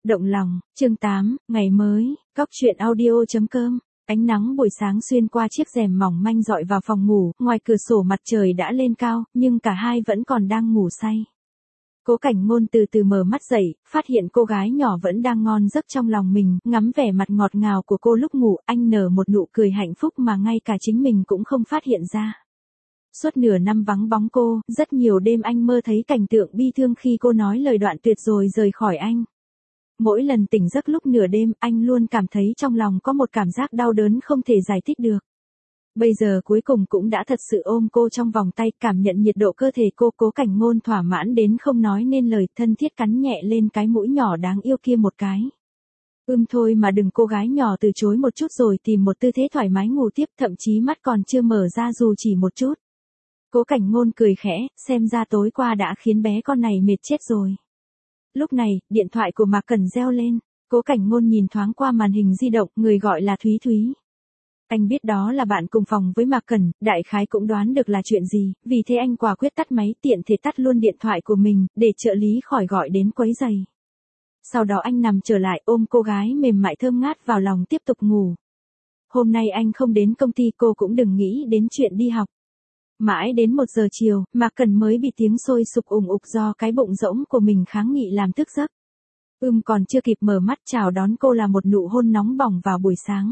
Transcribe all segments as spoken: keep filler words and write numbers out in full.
Động lòng, chương tám, ngày mới, Cóc truyện audio.com. Ánh nắng buổi sáng xuyên qua chiếc rèm mỏng manh dọi vào phòng ngủ, ngoài cửa sổ mặt trời đã lên cao, nhưng cả hai vẫn còn đang ngủ say. Cố Cảnh Ngôn từ từ mở mắt dậy, phát hiện cô gái nhỏ vẫn đang ngon giấc trong lòng mình, ngắm vẻ mặt ngọt ngào của cô lúc ngủ, anh nở một nụ cười hạnh phúc mà ngay cả chính mình cũng không phát hiện ra. Suốt nửa năm vắng bóng cô, rất nhiều đêm anh mơ thấy cảnh tượng bi thương khi cô nói lời đoạn tuyệt rồi rời khỏi anh. Mỗi lần tỉnh giấc lúc nửa đêm, anh luôn cảm thấy trong lòng có một cảm giác đau đớn không thể giải thích được. Bây giờ cuối cùng cũng đã thật sự ôm cô trong vòng tay, cảm nhận nhiệt độ cơ thể cô. Cố Cảnh Ngôn thỏa mãn đến không nói nên lời, thân thiết cắn nhẹ lên cái mũi nhỏ đáng yêu kia một cái. Ưm thôi mà đừng, cô gái nhỏ từ chối một chút rồi tìm một tư thế thoải mái ngủ tiếp, thậm chí mắt còn chưa mở ra dù chỉ một chút. Cố Cảnh Ngôn cười khẽ, xem ra tối qua đã khiến bé con này mệt chết rồi. Lúc này, điện thoại của Mạc Cẩn reo lên. Cố Cảnh Ngôn nhìn thoáng qua màn hình di động, người gọi là Thúy Thúy. Anh biết đó là bạn cùng phòng với Mạc Cẩn, đại khái cũng đoán được là chuyện gì, vì thế anh quả quyết tắt máy, tiện thể tắt luôn điện thoại của mình, để trợ lý khỏi gọi đến quấy rầy. Sau đó anh nằm trở lại ôm cô gái mềm mại thơm ngát vào lòng tiếp tục ngủ. Hôm nay anh không đến công ty, cô cũng đừng nghĩ đến chuyện đi học. Mãi đến một giờ chiều, Mạc Cẩn mới bị tiếng sôi sục ùng ục do cái bụng rỗng của mình kháng nghị làm thức giấc. Ưm còn chưa kịp mở mắt chào đón cô là một nụ hôn nóng bỏng vào buổi sáng.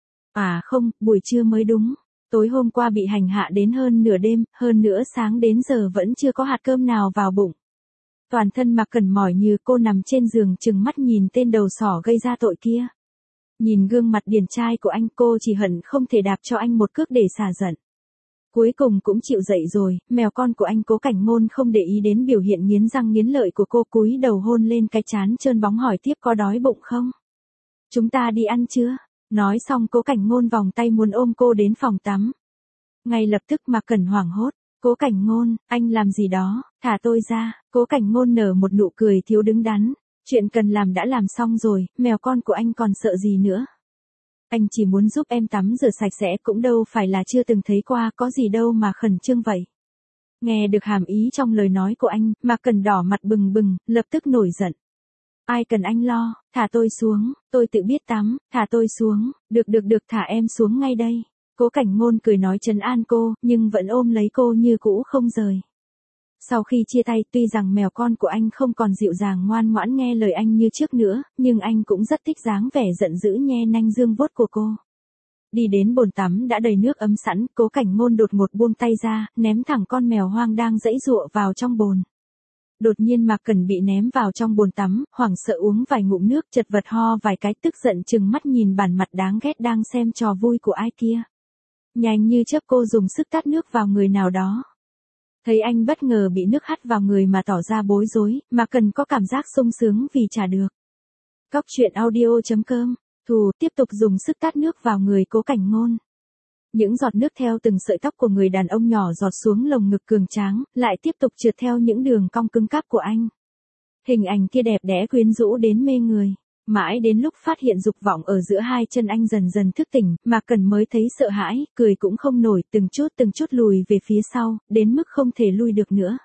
À không, buổi trưa mới đúng. Tối hôm qua bị hành hạ đến hơn nửa đêm, hơn nữa sáng đến giờ vẫn chưa có hạt cơm nào vào bụng. Toàn thân Mạc Cẩn mỏi như cô nằm trên giường trừng mắt nhìn tên đầu sỏ gây ra tội kia. Nhìn gương mặt điển trai của anh, cô chỉ hận không thể đạp cho anh một cước để xả giận. Cuối cùng cũng chịu dậy rồi, mèo con của anh. Cố Cảnh Ngôn không để ý đến biểu hiện nghiến răng nghiến lợi của cô, cúi đầu hôn lên cái trán trơn bóng hỏi tiếp, có đói bụng không? Chúng ta đi ăn chưa? Nói xong Cố Cảnh Ngôn vòng tay muốn ôm cô đến phòng tắm. Ngay lập tức Mạc Cẩn hoảng hốt. Cố Cảnh Ngôn, anh làm gì đó, thả tôi ra. Cố Cảnh Ngôn nở một nụ cười thiếu đứng đắn. Chuyện cần làm đã làm xong rồi, mèo con của anh còn sợ gì nữa? Anh chỉ muốn giúp em tắm rửa sạch sẽ, cũng đâu phải là chưa từng thấy qua, có gì đâu mà khẩn trương vậy. Nghe được hàm ý trong lời nói của anh, Mạc Cẩn đỏ mặt bừng bừng, lập tức nổi giận. Ai cần anh lo, thả tôi xuống, tôi tự biết tắm, thả tôi xuống, được được được, thả em xuống ngay đây. Cố Cảnh Ngôn cười nói trấn an cô, nhưng vẫn ôm lấy cô như cũ không rời. Sau khi chia tay, tuy rằng mèo con của anh không còn dịu dàng ngoan ngoãn nghe lời anh như trước nữa, nhưng anh cũng rất thích dáng vẻ giận dữ nhe nanh dương vuốt của cô. Đi đến bồn tắm đã đầy nước ấm sẵn, Cố Cảnh Ngôn đột ngột buông tay ra, ném thẳng con mèo hoang đang giãy giụa vào trong bồn. Đột nhiên Mạc Cẩn bị ném vào trong bồn tắm, hoảng sợ uống vài ngụm nước, chật vật ho vài cái, tức giận trừng mắt nhìn bản mặt đáng ghét đang xem trò vui của ai kia. Nhanh như chớp cô dùng sức tát nước vào người nào đó. Thấy anh bất ngờ bị nước hắt vào người mà tỏ ra bối rối, Mạc Cẩn có cảm giác sung sướng vì trả được. Cóc truyện audio.com. Thù tiếp tục dùng sức tát nước vào người Cố Cảnh Ngôn. Những giọt nước theo từng sợi tóc của người đàn ông nhỏ giọt xuống lồng ngực cường tráng, lại tiếp tục trượt theo những đường cong cứng cáp của anh. Hình ảnh kia đẹp đẽ quyến rũ đến mê người. Mãi đến lúc phát hiện dục vọng ở giữa hai chân anh dần dần thức tỉnh, Mạc Cẩn mới thấy sợ hãi, cười cũng không nổi, từng chút từng chút lùi về phía sau, đến mức không thể lui được nữa.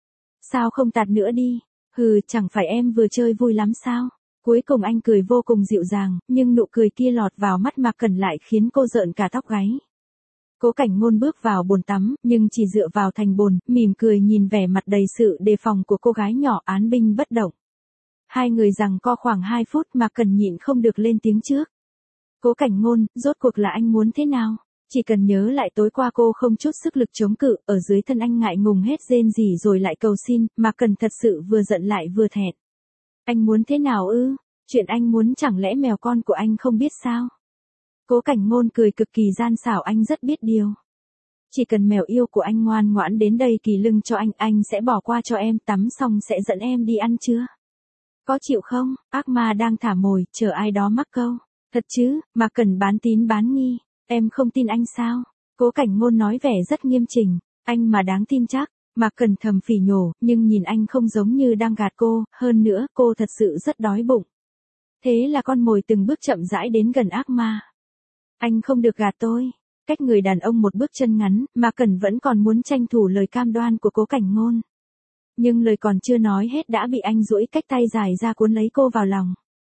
Sao không tạt nữa đi? Hừ, chẳng phải em vừa chơi vui lắm sao? Cuối cùng anh cười vô cùng dịu dàng, nhưng nụ cười kia lọt vào mắt Mạc Cẩn lại khiến cô rợn cả tóc gáy. Cố Cảnh Ngôn bước vào bồn tắm, nhưng chỉ dựa vào thành bồn, mỉm cười nhìn vẻ mặt đầy sự đề phòng của cô gái nhỏ, án binh bất động. Hai người giằng co khoảng hai phút, Mạc Cẩn nhịn không được lên tiếng trước. Cố Cảnh Ngôn, rốt cuộc là anh muốn thế nào? Chỉ cần nhớ lại tối qua cô không chút sức lực chống cự, ở dưới thân anh ngại ngùng hết rên rỉ rồi lại cầu xin, Mạc Cẩn thật sự vừa giận lại vừa thẹn. Anh muốn thế nào ư? Chuyện anh muốn chẳng lẽ mèo con của anh không biết sao? Cố Cảnh Ngôn cười cực kỳ gian xảo, anh rất biết điều. Chỉ cần mèo yêu của anh ngoan ngoãn đến đây kỳ lưng cho anh, anh sẽ bỏ qua cho em, tắm xong sẽ dẫn em đi ăn trưa. Có chịu không? Ác ma đang thả mồi, chờ ai đó mắc câu. Thật chứ? Mà cần bán tín bán nghi. Em không tin anh sao? Cố Cảnh Ngôn nói vẻ rất nghiêm chỉnh. Anh mà đáng tin chắc. Mà cần thầm phỉ nhổ, nhưng nhìn anh không giống như đang gạt cô, hơn nữa cô thật sự rất đói bụng. Thế là con mồi từng bước chậm rãi đến gần ác ma. Anh không được gạt tôi. Cách người đàn ông một bước chân ngắn, mà Cẩn vẫn còn muốn tranh thủ lời cam đoan của Cố Cảnh Ngôn. Nhưng lời còn chưa nói hết đã bị anh duỗi cách tay dài ra cuốn lấy cô vào lòng.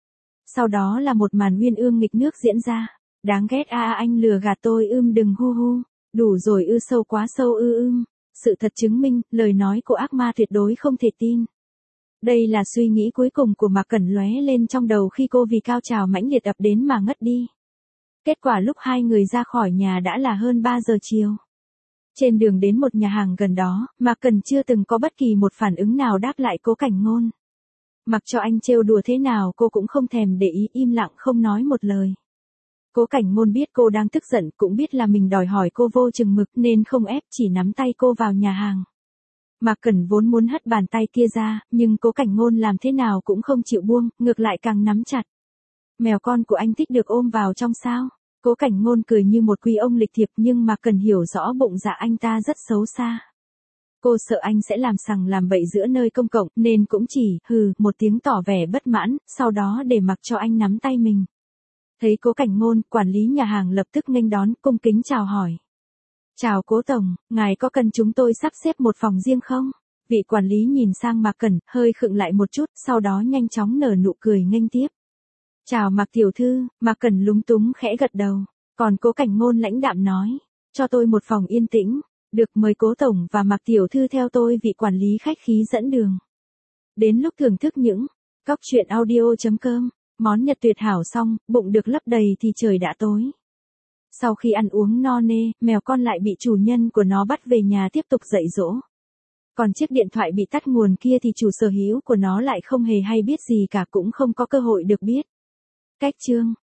Sau đó là một màn uyên ương nghịch nước diễn ra. Đáng ghét a à, anh lừa gạt tôi ưm đừng hu hu. Đủ rồi ư sâu quá sâu ư ưm. Sự thật chứng minh, lời nói của ác ma tuyệt đối không thể tin. Đây là suy nghĩ cuối cùng của Mạc Cẩn lóe lên trong đầu khi cô vì cao trào mãnh liệt ập đến mà ngất đi. Kết quả lúc hai người ra khỏi nhà đã là hơn ba giờ chiều. Trên đường đến một nhà hàng gần đó, Mạc Cẩn chưa từng có bất kỳ một phản ứng nào đáp lại Cố Cảnh Ngôn. Mặc cho anh trêu đùa thế nào cô cũng không thèm để ý, im lặng không nói một lời. Cố Cảnh Ngôn biết cô đang tức giận, cũng biết là mình đòi hỏi cô vô chừng mực nên không ép, chỉ nắm tay cô vào nhà hàng. Mạc Cẩn vốn muốn hất bàn tay kia ra, nhưng Cố Cảnh Ngôn làm thế nào cũng không chịu buông, ngược lại càng nắm chặt. Mèo con của anh thích được ôm vào trong sao? Cố Cảnh Ngôn cười như một quý ông lịch thiệp, nhưng Mạc Cẩn hiểu rõ bụng dạ anh ta rất xấu xa. Cô sợ anh sẽ làm sằng làm bậy giữa nơi công cộng, nên cũng chỉ, hừ, một tiếng tỏ vẻ bất mãn, sau đó để mặc cho anh nắm tay mình. Thấy Cố Cảnh Ngôn, quản lý nhà hàng lập tức nghênh đón, cung kính chào hỏi. Chào Cố Tổng, ngài có cần chúng tôi sắp xếp một phòng riêng không? Vị quản lý nhìn sang Mạc Cẩn, hơi khựng lại một chút, sau đó nhanh chóng nở nụ cười nghênh tiếp. Chào Mạc tiểu thư, Mạc Cẩn lúng túng khẽ gật đầu. Còn Cố Cảnh Ngôn lãnh đạm nói, cho tôi một phòng yên tĩnh. Được, mời Cố Tổng và Mạc tiểu thư theo tôi, vị quản lý khách khí dẫn đường. Đến lúc thưởng thức những cóc truyện audio chấm com, món Nhật tuyệt hảo xong, bụng được lấp đầy thì trời đã tối. Sau khi ăn uống no nê, mèo con lại bị chủ nhân của nó bắt về nhà tiếp tục dạy dỗ. Còn chiếc điện thoại bị tắt nguồn kia thì chủ sở hữu của nó lại không hề hay biết gì cả, cũng không có cơ hội được biết. Cách chương